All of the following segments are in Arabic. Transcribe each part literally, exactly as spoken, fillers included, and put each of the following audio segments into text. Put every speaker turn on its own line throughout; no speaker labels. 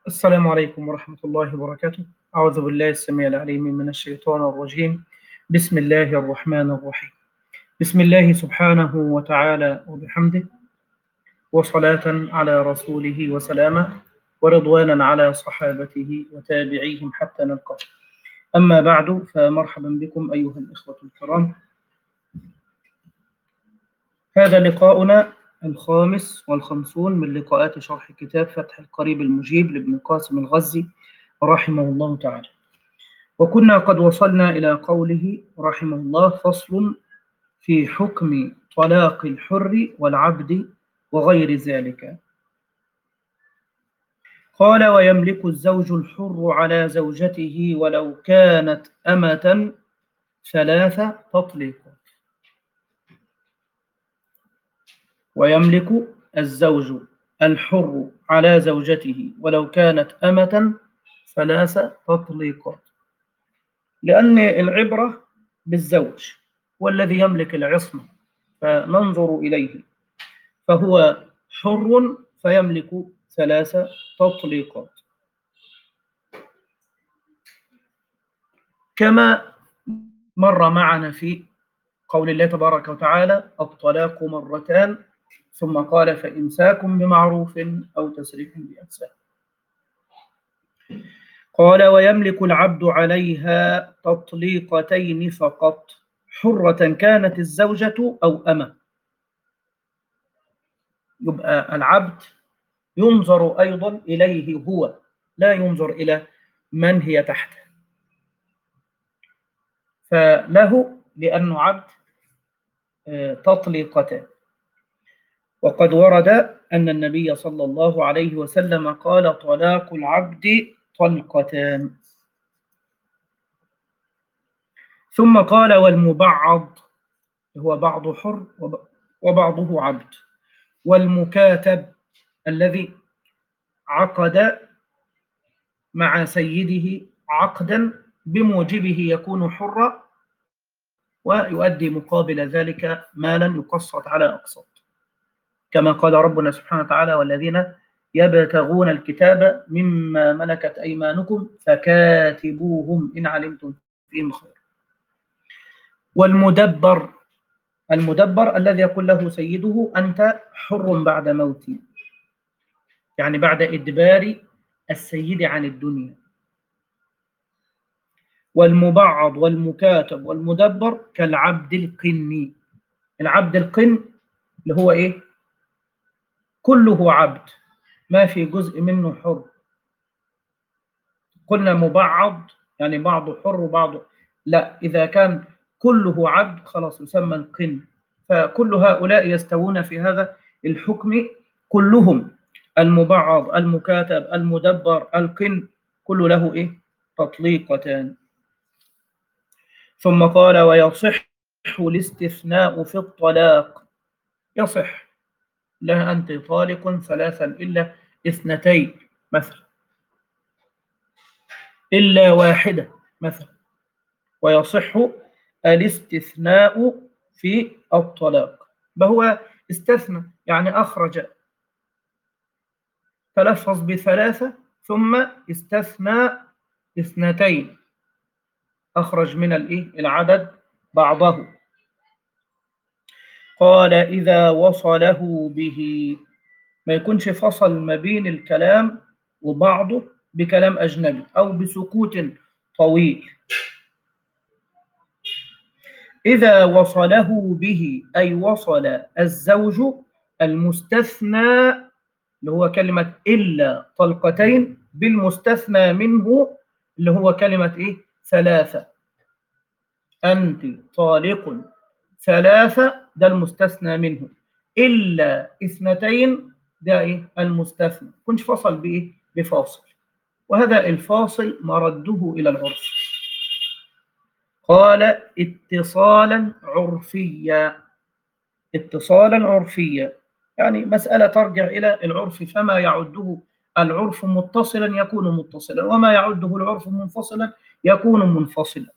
السلام عليكم ورحمة الله وبركاته. أعوذ بالله السميع العليم من الشيطان الرجيم. بسم الله الرحمن الرحيم. بسم الله سبحانه وتعالى وبحمده، وصلاة على رسوله وسلامه، ورضوانا على صحابته وتابعيهم حتى نلقاه. أما بعد، فمرحبا بكم أيها الإخوة الكرام. هذا لقاؤنا الخامس والخمسون من لقاءات شرح كتاب فتح القريب المجيب لابن قاسم الغزي رحمه الله تعالى، وكنا قد وصلنا إلى قوله رحمه الله: فصل في حكم طلاق الحر والعبد وغير ذلك. قال: ويملك الزوج الحر على زوجته ولو كانت أمة ثلاث تطليقات. ويملك الزوج الحر على زوجته ولو كانت أمة ثلاث تطليقات، لأن العبرة بالزوج والذي يملك العصمة، فننظر إليه، فهو حر فيملك ثلاث تطليقات، كما مر معنا في قول الله تبارك وتعالى: الطلاق مرتان، ثم قال: فإمساك بمعروف أو تسريح بإحسان. قال: ويملك العبد عليها تطليقتين فقط، حرة كانت الزوجة أو أمة. يبقى العبد ينظر أيضا إليه هو، لا ينظر إلى من هي تحته، فله لأنه عبد تطليقتان. وقد ورد أن النبي صلى الله عليه وسلم قال: طلاق العبد طلقتان. ثم قال: والمبعض هو بعض حر وبعضه عبد، والمكاتب الذي عقد مع سيده عقدا بموجبه يكون حرا، ويؤدي مقابل ذلك مالا يقسط على أقساط، كما قال ربنا سبحانه وتعالى: والذين يبتغون الكتاب مما ملكت أيمانكم فكاتبوهم إن علمتم فيهم خير. والمدبر، المدبر الذي يقول له سيده: أنت حر بعد موتي، يعني بعد إدبار السيد عن الدنيا. والمبعض والمكاتب والمدبر كالعبد القني. العبد القن اللي هو إيه؟ كله عبد، ما في جزء منه حر. قلنا مبعض يعني بعضه حر وبعضه لا، إذا كان كله عبد خلاص يسمى القن. فكل هؤلاء يستوون في هذا الحكم كلهم، المبعض المكاتب المدبر القن، كل له إيه؟ تطليقتان. ثم قال: ويصح الاستثناء في الطلاق. يصح لا أنت طالق ثلاثا إلا اثنتين مثلا، إلا واحدة مثلا. ويصح الاستثناء في الطلاق، فهو استثنى يعني أخرج، تلفظ بثلاثة ثم استثنى اثنتين، أخرج من العدد بعضه. قال: إذا وصله به، ما يكونش فصل ما بين الكلام وبعضه بكلام أجنبي أو بسكوت طويل. إذا وصله به أي وصل الزوج المستثنى اللي هو كلمة إلا طلقتين بالمستثنى منه اللي هو كلمة إيه؟ ثلاثة. أنت طالق ثلاثة، ده المستثنى منه، إلا اثنتين ده إيه؟ المستثنى. كنت فصل بإيه؟ بفاصل، وهذا الفاصل مرده إلى العرف. قال: اتصالا عرفيا. اتصالا عرفيا يعني مسألة ترجع إلى العرف، فما يعده العرف متصلا يكون متصلا، وما يعده العرف منفصلا يكون منفصلا،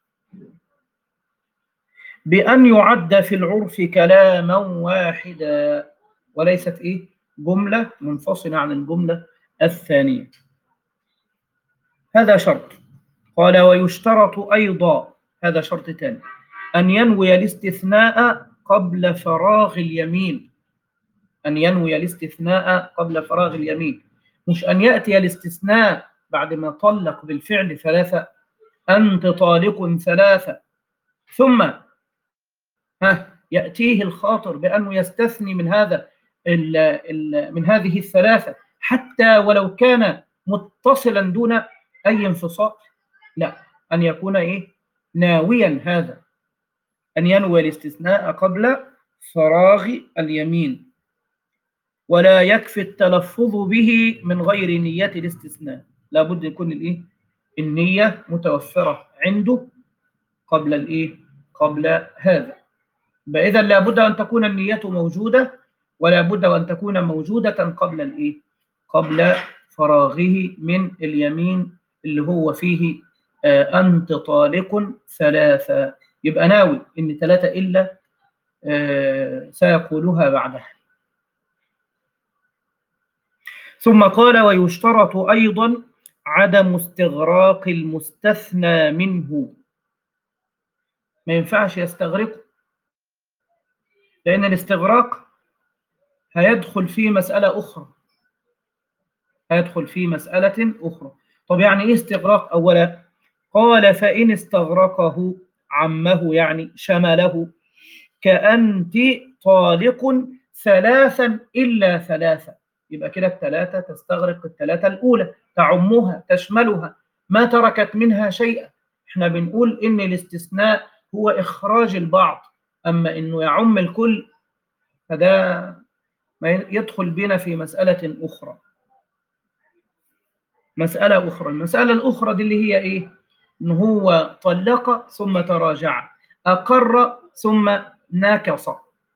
بأن يعد في العرف كلاما واحدا وليست إيه؟ جملة منفصلة عن الجملة الثانية. هذا شرط. قال ويشترط أيضا، هذا شرط ثاني، أن ينوي الاستثناء قبل فراغ اليمين. أن ينوي الاستثناء قبل فراغ اليمين، مش أن يأتي الاستثناء بعد ما طلق بالفعل ثلاثة، أنت طالق ثلاثة، ثم ها يأتيه الخاطر بأنه يستثني من هذا ال ال من هذه الثلاثة حتى ولو كان متصلا دون أي انفصال. لا، أن يكون إيه؟ ناويا هذا، أن ينوي الاستثناء قبل فراغ اليمين، ولا يكفي التلفظ به من غير نية الاستثناء، لابد يكون الإيه؟ النية متوفرة عنده قبل الإيه؟ قبل هذا. إذا لابد أن تكون النية موجودة، ولا بد أن تكون موجودة قبل الإيه؟ قبل فراغه من اليمين اللي هو فيه آه أنت طالق ثلاثة، يبقى ناوي إن ثلاثة إلا آه سيقولها بعدها. ثم قال ويشترط أيضا عدم استغراق المستثنى منه، ما ينفعش يستغرقه، لأن الاستغراق هيدخل في مسألة أخرى، هيدخل في مسألة أخرى. طب يعني إيه استغراق أولا؟ قال فإن استغرقه عمه، يعني شمله، كأنت طالق ثلاثا إلا ثلاثة، يبقى كده الثلاثة تستغرق الثلاثة الأولى، تعمها تشملها، ما تركت منها شيئا. احنا بنقول إن الاستثناء هو إخراج البعض، أما إنه يعم الكل فده ما يدخل بنا في مسألة أخرى. مسألة أخرى، المسألة الأخرى دي اللي هي إيه؟ إن هو طلق ثم تراجع، أقر ثم ناكص،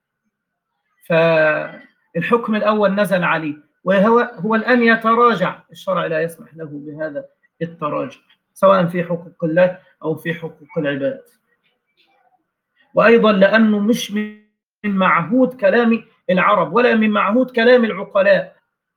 فالحكم الأول نزل عليه وهو هو الآن يتراجع، الشرع لا يسمح له بهذا التراجع سواء في حقوق الله أو في حقوق العباد. وأيضا لأنه مش من معهود كلام العرب ولا من معهود كلام العقلاء،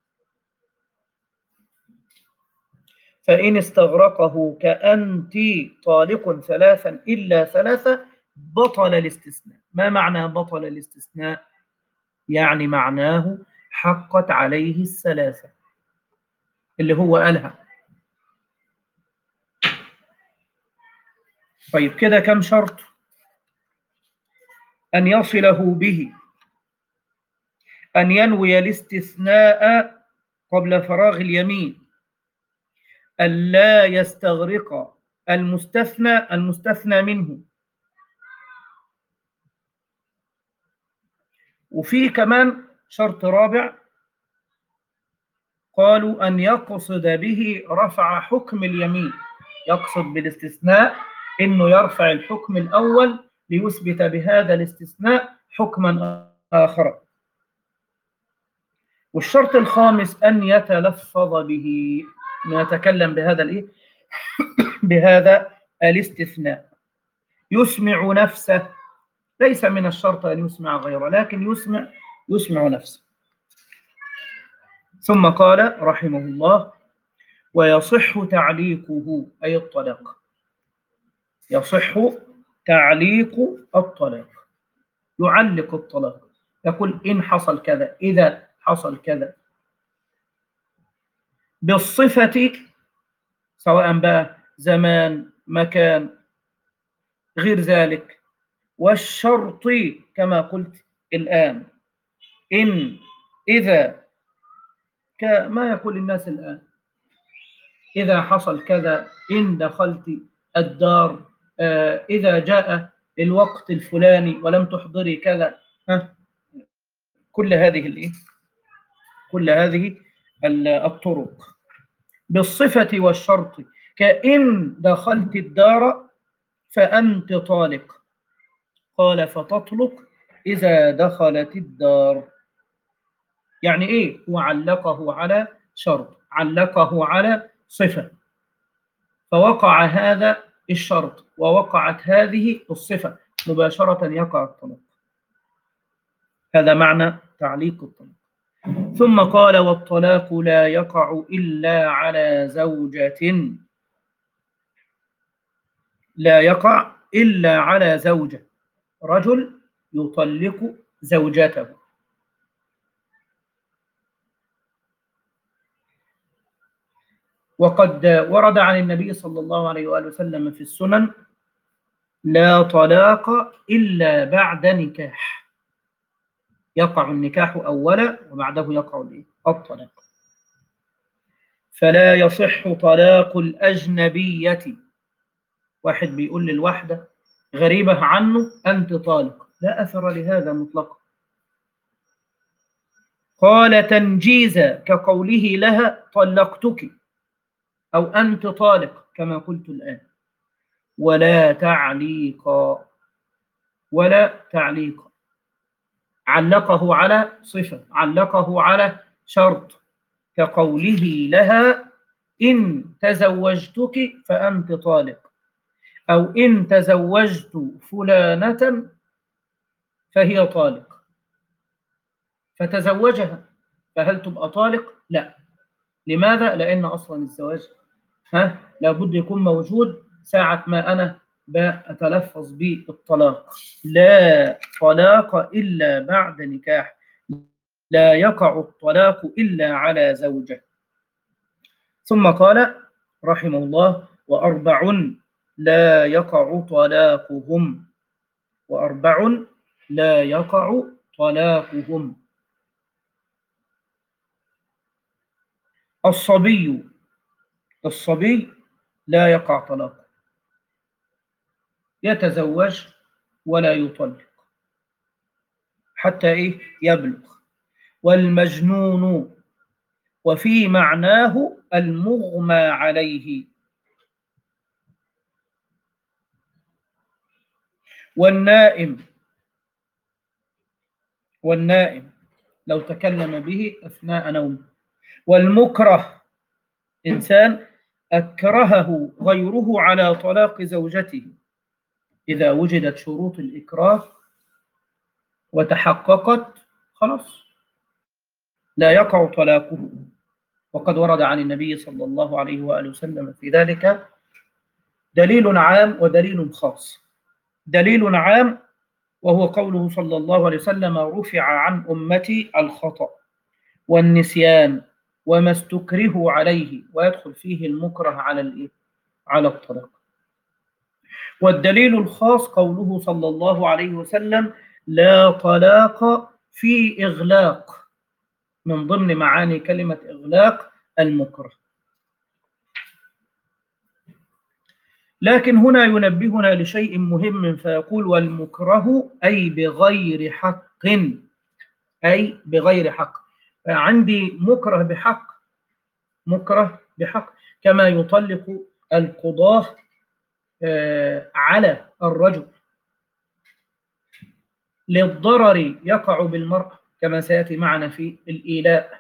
فإن استغرقه كأنت طالق ثلاثا إلا ثلاثة بطل الاستثناء. ما معنى بطل الاستثناء؟ يعني معناه حقت عليه الثلاثة اللي هو قالها. طيب كده كم شرط؟ أن يصله به، أن ينوي الاستثناء قبل فراغ اليمين، أن لا يستغرق المستثنى المستثنى منه، وفي كمان شرط رابع قالوا أن يقصد به رفع حكم اليمين، يقصد بالاستثناء إنه يرفع الحكم الأول ليثبت بهذا الاستثناء حكما آخر. والشرط الخامس أن يتلفظ به، نتكلم بهذا الإيه؟ بهذا الاستثناء، يسمع نفسه، ليس من الشرط أن يسمع غيره، لكن يسمع يسمع نفسه. ثم قال رحمه الله ويصح تعليقه، أي الطلاق، يصح تعليق الطلاق، يعلق الطلاق، يقول إن حصل كذا، إذا حصل كذا، بالصفة سواء بقى زمان مكان غير ذلك، والشرط كما قلت الآن، إن إذا، كما يقول الناس الآن، إذا حصل كذا، إن دخلت الدار، آه إذا جاء الوقت الفلاني ولم تحضري كذا، ها كل هذه الإيه؟ كل هذه الطرق بالصفة والشرط، كإن دخلت الدار فأنت طالق، قال فتطلق إذا دخلت الدار. يعني إيه؟ وعلقه على شرط، علقه على صفة، فوقع هذا الشرط ووقعت هذه الصفة، مباشرة يقع الطلاق. هذا معنى تعليق الطلاق. ثم قال والطلاق لا يقع إلا على زوجة لا يقع إلا على زوجة. رجل يطلق زوجته. وقد ورد عن النبي صلى الله عليه وآله وسلم في السنن: لا طلاق إلا بعد نكاح. يقع النكاح أولا وبعده يقع الطلاق. فلا يصح طلاق الأجنبية. واحد بيقول للواحدة غريبة عنه: أنت طالق. لا أثر لهذا مطلقا. قال تنجيزا كقوله لها طلقتك، أو أنت طالق كما قلت الآن. ولا تعليقا، ولا تعليقا. علقه على صفة، علقه على شرط، كقوله لها إن تزوجتك فأنت طالق، أو إن تزوجت فلانة فهي طالق. فتزوجها، فهل تبقى طالق؟ لا. لماذا؟ لأن أصلا الزواج ها لابد يكون موجود ساعة ما أنا بأتلفظ بالطلاق. لا طلاق إلا بعد نكاح. لا يقع الطلاق إلا على زوجة. ثم قال رحمه الله: وأربع لا يقع طلاقهم. وأربع لا يقع طلاقهم: الصبي. الصبي لا يقع طلاقه، يتزوج ولا يطلق حتى إيه يبلغ. والمجنون، وفي معناه المغمى عليه. والنائم، والنائم لو تكلم به أثناء نومه. والمكره، إنسان أكرهه غيره على طلاق زوجته. إذا وجدت شروط الإكراه وتحققت خلاص لا يقع طلاقه. وقد ورد عن النبي صلى الله عليه وآله وسلم في ذلك دليل عام ودليل خاص. دليل عام وهو قوله صلى الله عليه وسلم: رفع عن أمتي الخطأ والنسيان وما استكرهوا عليه. ويدخل فيه المكره على الإيه؟ على الطلاق. والدليل الخاص قوله صلى الله عليه وسلم: لا طلاق في إغلاق. من ضمن معاني كلمة إغلاق المكره. لكن هنا ينبهنا لشيء مهم فيقول: والمكره أي بغير حق. أي بغير حق. عندي مكره بحق، مكره بحق، كما يطلق القضاة على الرجل للضرر يقع بالمرأة، كما سيأتي معنا في الإيلاء.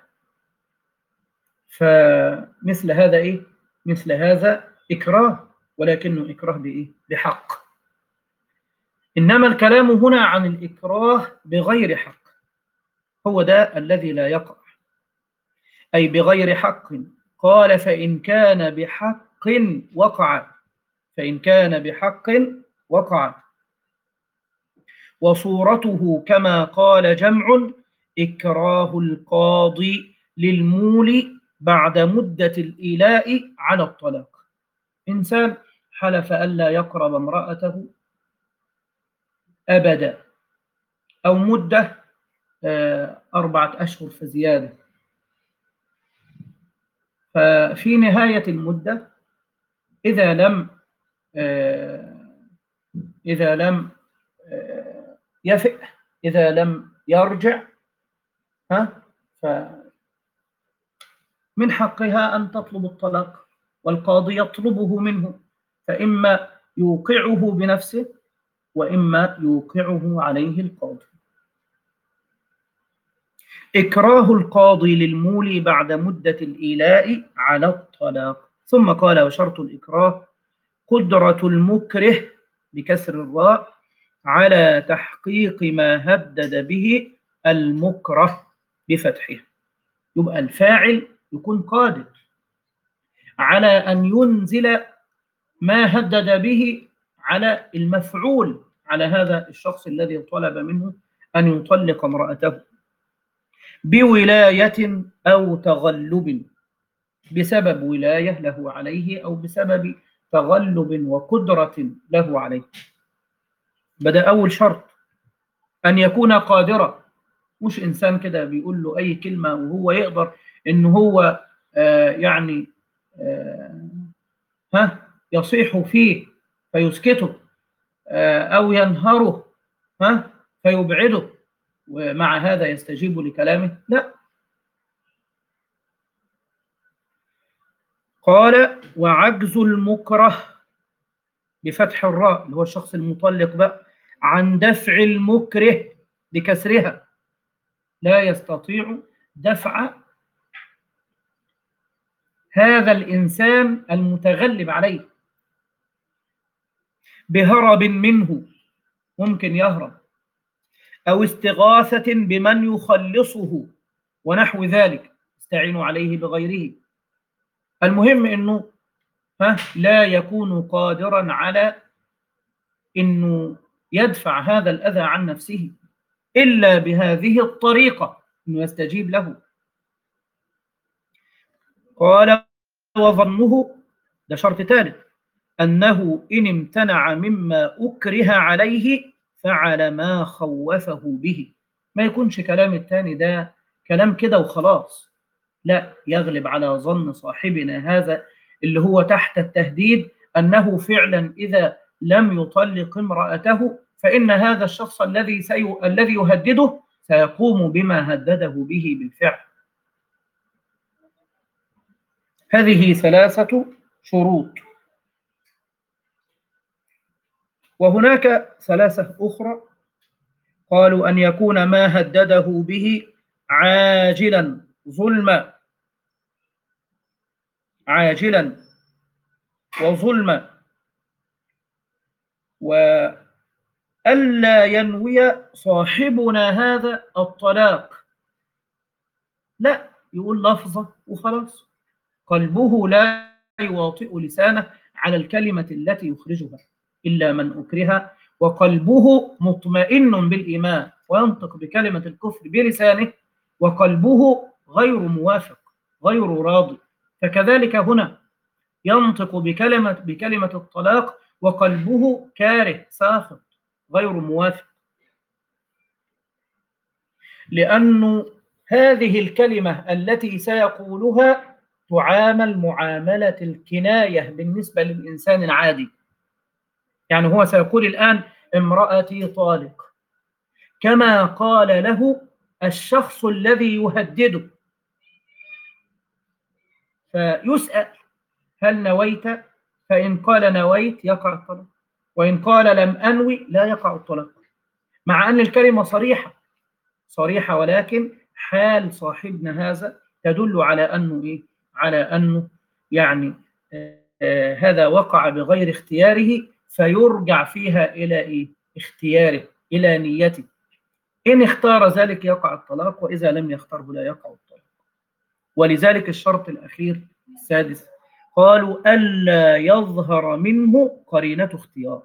فمثل هذا إيه؟ مثل هذا إكراه، ولكنه إكراه بإيه؟ بحق. إنما الكلام هنا عن الإكراه بغير حق، هو ده الذي لا يقع. أي بغير حق. قال: فإن كان بحق وقع. فإن كان بحق وقع. وصورته كما قال جمع: إكراه القاضي للمولي بعد مدة الإيلاء على الطلاق. إنسان حلف ألا يقرب امرأته أبدا، أو مدة أربعة أشهر فزيادة. ففي نهاية المدة إذا لم إذا لم يفئ، إذا لم يرجع، ها فمن حقها أن تطلب الطلاق، والقاضي يطلبه منه، فإما يوقعه بنفسه وإما يوقعه عليه القاضي. إكراه القاضي للمولي بعد مدة الإيلاء على الطلاق. ثم قال: وشرط الإكراه قدرة المكره بكسر الراء على تحقيق ما هدد به المكره بفتحه. يبقى الفاعل يكون قادر على أن ينزل ما هدد به على المفعول، على هذا الشخص الذي طلب منه أن يطلق امرأته بولاية أو تغلب، بسبب ولاية له عليه أو بسبب تغلب وقدرة له عليه. بدأ أول شرط أن يكون قادرا، مش إنسان كده بيقول له أي كلمة وهو يقدر إن هو آه يعني آه ها يصيح فيه فيسكته، آه أو ينهره ها فيبعده، ومع هذا يستجيب لكلامه، لا. قال وعجز المكره بفتح الراء اللي هو الشخص المطلق بقى عن دفع المكره بكسرها، لا يستطيع دفع هذا الإنسان المتغلب عليه بهرب منه، ممكن يهرب، أو استغاثة بمن يخلصه ونحو ذلك، استعينوا عليه بغيره. المهم أنه ها لا يكون قادرا على أنه يدفع هذا الأذى عن نفسه إلا بهذه الطريقة، أنه يستجيب له. قال وظنه، ده شرط ثالث، أنه إن امتنع مما أكره عليه فعل ما خوفه به. ما يكونش كلام الثاني ده كلام كده وخلاص، لا، يغلب على ظن صاحبنا هذا اللي هو تحت التهديد أنه فعلا إذا لم يطلق امرأته فإن هذا الشخص الذي سي... الذي يهدده سيقوم بما هدده به بالفعل. هذه ثلاثة شروط، وهناك ثلاثة أخرى. قالوا أن يكون ما هدده به عاجلا ظلما، عاجلا وظلما، وألا ينوي صاحبنا هذا الطلاق، لا يقول لفظة وخلاص، قلبه لا يواطئ لسانه على الكلمة التي يخرجها إلا من أكره وقلبه مطمئن بالإيمان، وينطق بكلمة الكفر بلسانه وقلبه غير موافق غير راضي. فكذلك هنا ينطق بكلمة بكلمة الطلاق وقلبه كاره ساخط غير موافق، لأن هذه الكلمة التي سيقولها تعامل معاملة الكناية بالنسبة للإنسان العادي. يعني هو سيقول الآن امرأتي طالق، كما قال له الشخص الذي يهدده، فيسأل هل نويت؟ فإن قال نويت يقع الطلاق، وإن قال لم أنوي لا يقع الطلاق، مع أن الكلمة صريحة صريحة، ولكن حال صاحبنا هذا تدل على أنه إيه؟ على أنه يعني آه هذا وقع بغير اختياره، فيرجع فيها إلى إيه؟ اختياره، إلى نيته. إن اختار ذلك يقع الطلاق، وإذا لم يختاره لا يقع الطلاق. ولذلك الشرط الأخير السادس قالوا ألا يظهر منه قرينة اختيار.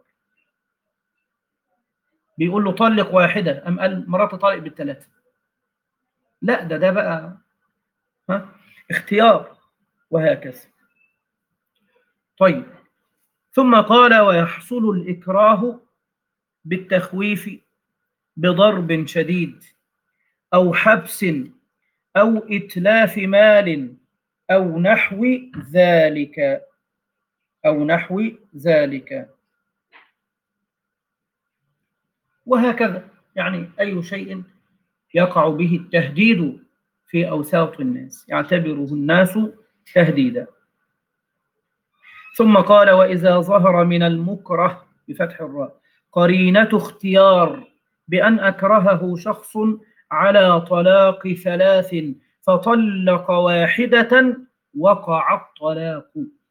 بيقول له طلق واحدة، أم قال مرات طالق بالثلاثة، لا، ده ده بقى ها اختيار، وهكذا. طيب، ثم قال ويحصل الإكراه بالتخويف بضرب شديد أو حبس أو إتلاف مال أو نحو ذلك أو نحو ذلك وهكذا. يعني أي شيء يقع به التهديد في أوساط الناس يعتبره الناس تهديدا. ثم قال وإذا ظهر من المكره بفتح الراء قرينة اختيار بأن أكرهه شخص على طلاق ثلاث فطلق واحدة وقع الطلاق.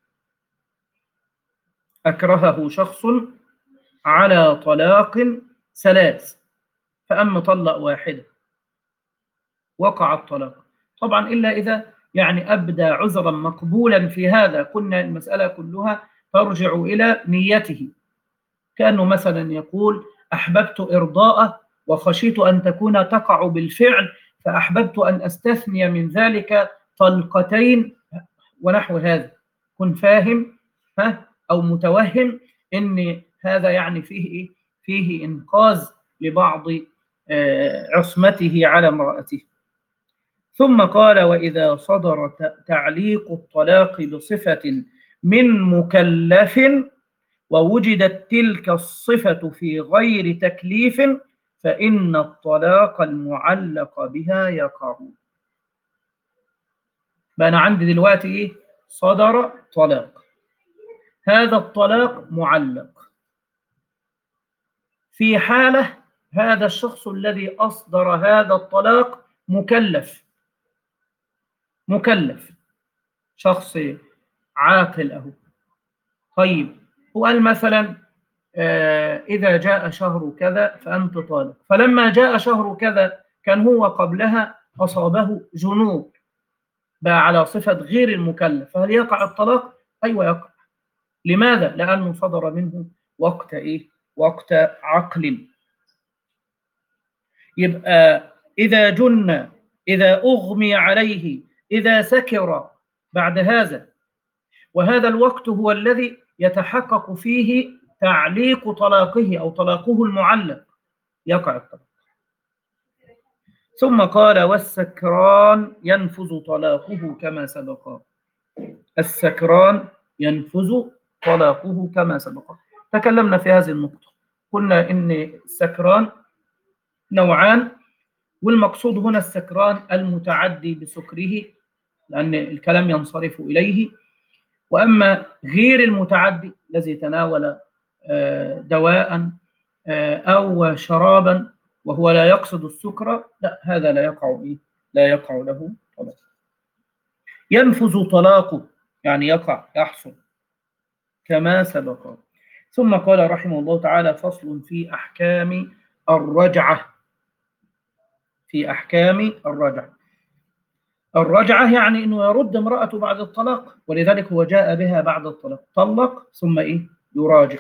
أكرهه شخص على طلاق ثلاث فأما طلق واحدة وقع الطلاق، طبعا إلا إذا يعني أبدى عذرا مقبولا في هذا، كنا المسألة كلها ترجع إلى نيته. كأنه مثلا يقول أحببت إرضاءه وخشيت أن تكون تقع بالفعل فأحببت أن أستثني من ذلك طلقتين ونحو هذا. كن فاهم ها أو متوهم إن هذا يعني فيه إيه؟ فيه إنقاذ لبعض عصمته على امرأته. ثم قال وإذا صدر تعليق الطلاق بصفة من مكلف ووجدت تلك الصفة في غير تكليف فإن الطلاق المعلق بها يقع. بقى أنا عندي دلوقتي إيه؟ صدر طلاق، هذا الطلاق معلق في حالة هذا الشخص الذي أصدر هذا الطلاق مكلف، مكلف شخص عاقل أهو. طيب وقال مثلا آه إذا جاء شهر كذا فأنت طالق، فلما جاء شهر كذا كان هو قبلها أصابه جنون بقى على صفة غير المكلف، فهل يقع الطلاق؟ أيوة يقع. لماذا؟ لأنه صدر منه وقت إيه؟ وقت عقل. يبقى إذا جن، إذا أغمي عليه، إذا سكر بعد هذا، وهذا الوقت هو الذي يتحقق فيه تعليق طلاقه أو طلاقه المعلق، يقع الطلاق. ثم قال والسكران ينفذ طلاقه كما سبق. السكران ينفذ طلاقه كما سبق. تكلمنا في هذه النقطة، قلنا إن السكران نوعان، والمقصود هنا السكران المتعدي بسكره لأن الكلام ينصرف إليه، وأما غير المتعدي الذي تناول دواء أو شرابا وهو لا يقصد السكر، لا هذا لا يقع إيه؟ لا يقع له طلاق. ينفذ طلاقه يعني يقع يحصل كما سبق. ثم قال رحمه الله تعالى فصل في أحكام الرجعة. في أحكام الرجعة. الرجعة يعني أنه يرد امرأته بعد الطلاق، ولذلك هو جاء بها بعد الطلاق، طلق ثم إيه؟ يراجع.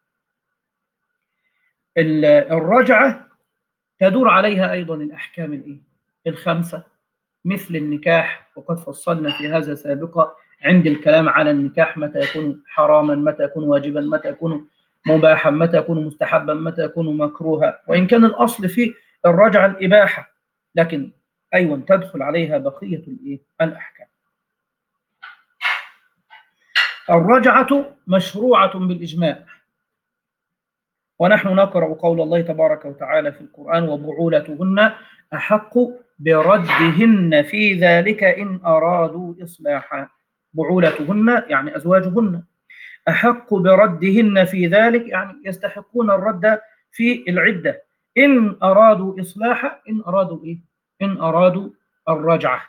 الرجعة تدور عليها أيضا الأحكام الإيه؟ الخمسة مثل النكاح، وقد فصلنا في هذا سابقا عند الكلام على النكاح متى يكون حراما، متى يكون واجبا، متى يكون مباحا، متى يكون مستحبا، متى يكون مكروها، وإن كان الأصل في الرجعة الإباحة، لكن أيضا تدخل عليها بقية الإيه؟ الأحكام. الرجعة مشروعة بالإجماع، ونحن نقرأ قول الله تبارك وتعالى في القرآن وبعولتهن أحق بردهن في ذلك إن أرادوا إصلاحا. بعولتهن يعني أزواجهن، أحق بردهن في ذلك يعني يستحقون الرد في العدة، إن أرادوا إصلاحا، إن أرادوا إيه؟ إن أرادوا الرجعة.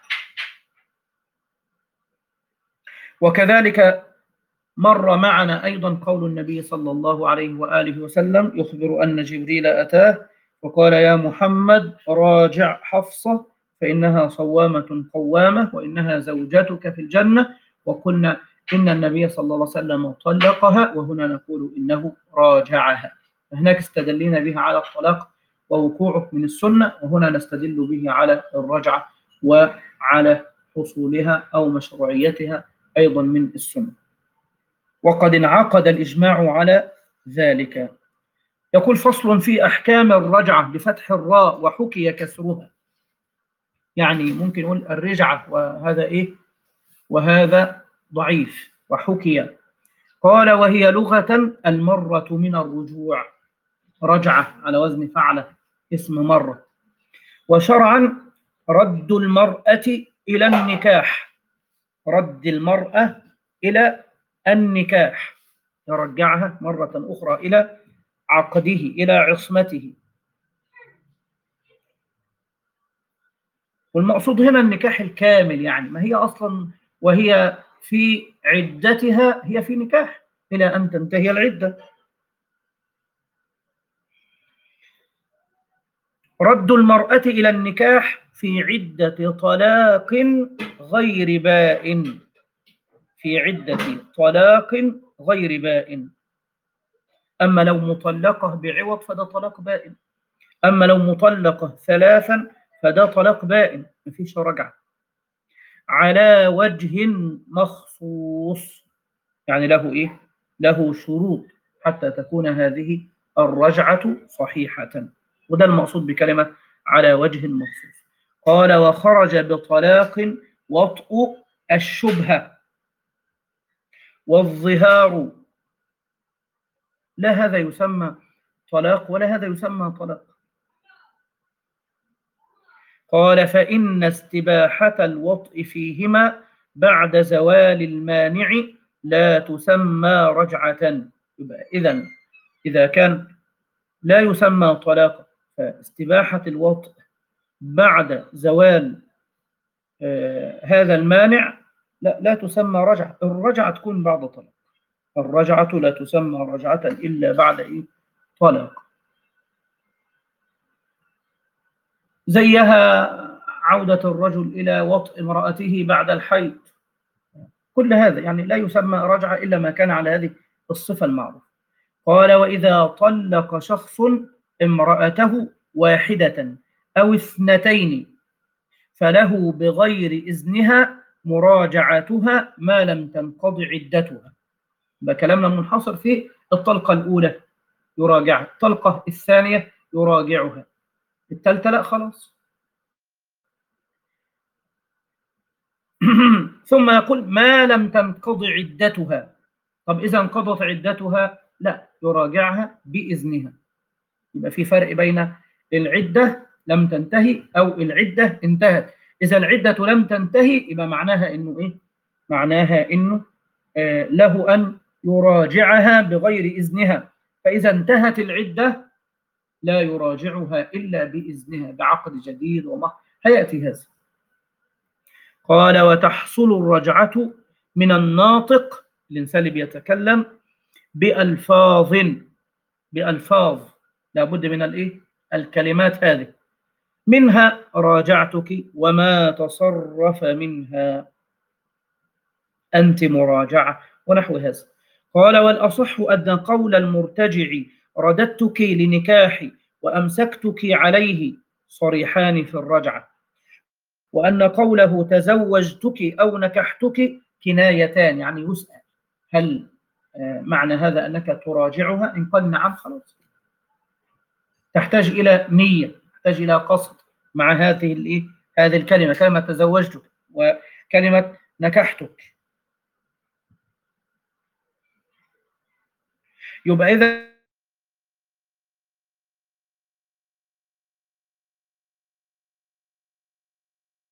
وكذلك مر معنا أيضا قول النبي صلى الله عليه وآله وسلم يخبر أن جبريل أتاه وقال يا محمد راجع حفصة فإنها صوامة قوامة وإنها زوجتك في الجنة، وقلنا إن النبي صلى الله عليه وسلم طلقها، وهنا نقول إنه راجعها. هناك استدلنا بها على الطلاق ووقوعه من السنة، وهنا نستدل به على الرجعة وعلى حصولها أو مشروعيتها أيضا من السنة، وقد انعقد الإجماع على ذلك. يقول فصل في أحكام الرجعة بفتح الراء وحكي كسرها، يعني ممكن نقول الرجعة وهذا إيه؟ وهذا ضعيف. وحكي قال وهي لغة المرة من الرجوع، رجعة على وزن فعلة اسم مرة. وشرعا رد المرأة إلى النكاح، رد المرأة إلى النكاح، يرجعها مرة أخرى إلى عقده إلى عصمته. والمقصود هنا النكاح الكامل، يعني ما هي أصلا وهي في عدتها هي في نكاح إلى أن تنتهي العدة. رد المرأة إلى النكاح في عدة طلاق غير بائن، في عدة طلاق غير بائن. أما لو مطلقة بعوض فده طلاق بائن. أما لو مطلقة ثلاثا فده طلاق بائن مفيش رجعة. على وجه مخصوص يعني له إيه؟ له شروط حتى تكون هذه الرجعة صحيحة، وده المقصود بكلمة على وجه مخصوص. قال وخرج بطلاق وطء الشبهة والظهار، لا هذا يسمى طلاق ولا هذا يسمى طلاق. قال فإن استباحة الوطء فيهما بعد زوال المانع لا تسمى رجعة. يبقى إذن إذا كان لا يسمى طلاقا فاستباحة الوطء بعد زوال آه هذا المانع لا, لا تسمى رجعة. الرجعة تكون بعد طلاق، الرجعة لا تسمى رجعة إلا بعد إيه؟ طلاق. زيها عودة الرجل إلى وطء امرأته بعد الحيض، كل هذا يعني لا يسمى رجعة إلا ما كان على هذه الصفة المعروفة. قال وإذا طلق شخص امرأته واحدة أو اثنتين فله بغير إذنها مراجعتها ما لم تنقض عدتها. بكلامنا منحصر في الطلقة الأولى يراجعها، الطلقة الثانية يراجعها، الثالثة لا خلاص. ثم يقول ما لم تنقض عدتها. طب إذا انقضت عدتها لا يراجعها بإذنها. يبقى في فرق بين العدة لم تنتهي أو العدة انتهت. إذا العدة لم تنتهي يبقى معناها إنه إيه؟ معناها إنه آه له أن يراجعها بغير إذنها. فإذا انتهت العدة لا يراجعها إلا بإذنها بعقد جديد ومهر، هيأتي هذا. قال وتحصل الرجعة من الناطق، الإنسان اللي بيتكلم بألفاظ، بألفاظ لابد من الإيه؟ الكلمات هذه، منها راجعتك وما تصرف منها أنت مراجعة ونحو هذا. قال والأصح أن قول المرتجع رددتك لنكاحي وأمسكتك عليه صريحان في الرجعة، وأن قوله تزوجتك أو نكحتك كنايتان، يعني يسأل هل معنى هذا أنك تراجعها؟ إن قال نعم خلاص، تحتاج إلى نية، تحتاج إلى قصد مع هذه الإيه؟ هذه الكلمة، كلمة تزوجتك وكلمة نكحتك. يبقى إذا